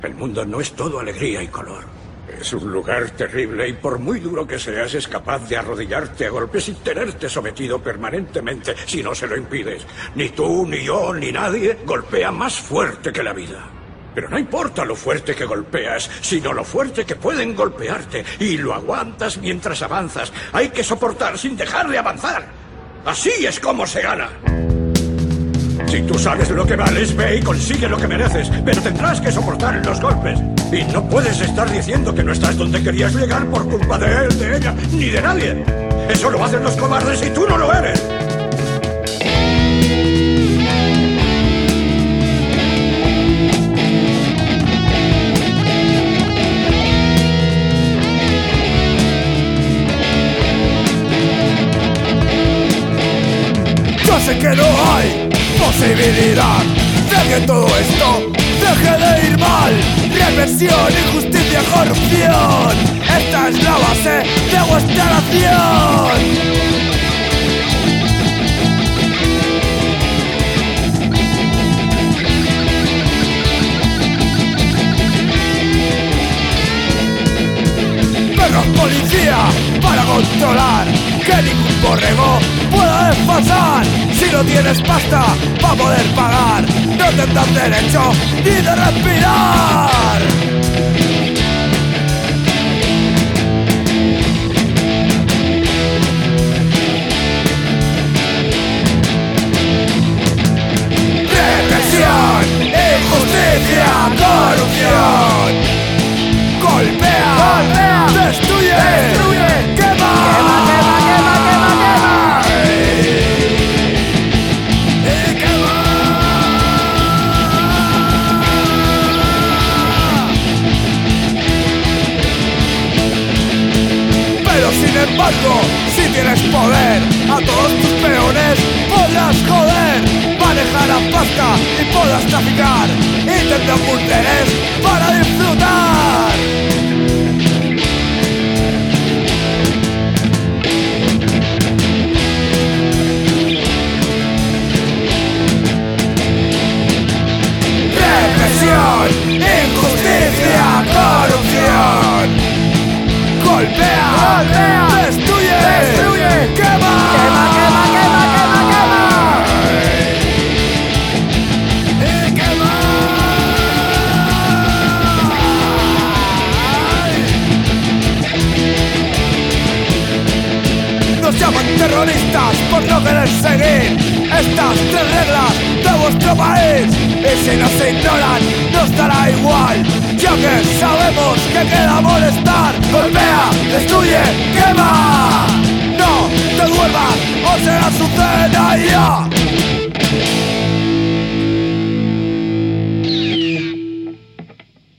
El mundo no es todo alegría y color. Es un lugar terrible y por muy duro que seas, es capaz de arrodillarte a golpes y tenerte sometido permanentemente si no se lo impides. Ni tú, ni yo, ni nadie golpea más fuerte que la vida. Pero no importa lo fuerte que golpeas, sino lo fuerte que pueden golpearte. Y lo aguantas mientras avanzas. Hay que soportar sin dejar de avanzar. Así es como se gana. Si tú sabes lo que vales, ve y consigue lo que mereces, pero tendrás que soportar los golpes. Y no puedes estar diciendo que no estás donde querías llegar por culpa de él, de ella, ni de nadie. Eso lo hacen los cobardes y tú no lo eres. Yo sé que no hay posibilidad de que todo esto deje de ir mal. Represión, injusticia, corrupción, esta es la base de vuestra nación. Menos policía para controlar que ningún borrego pueda desfasar. Si no tienes pasta para poder pagar, no tendrás derecho ni de respirar. Represión, injusticia, corrupción. Golpea, destruye, quema. Sin embargo, si tienes poder, a todos tus peones podrás joder, manejar la pasta y podrás traficar y tendrás burdeles para disfrutar. Represión, injusticia, corrupción. Golpea, destruye, quema. Nos llaman terroristas por no querer seguir estas 3 reglas de vuestro país. Y si nos ignoran, nos dará igual, ya que sabemos que queda molestar. Golpea, destruye, quema. No te duermas o será su cena ya.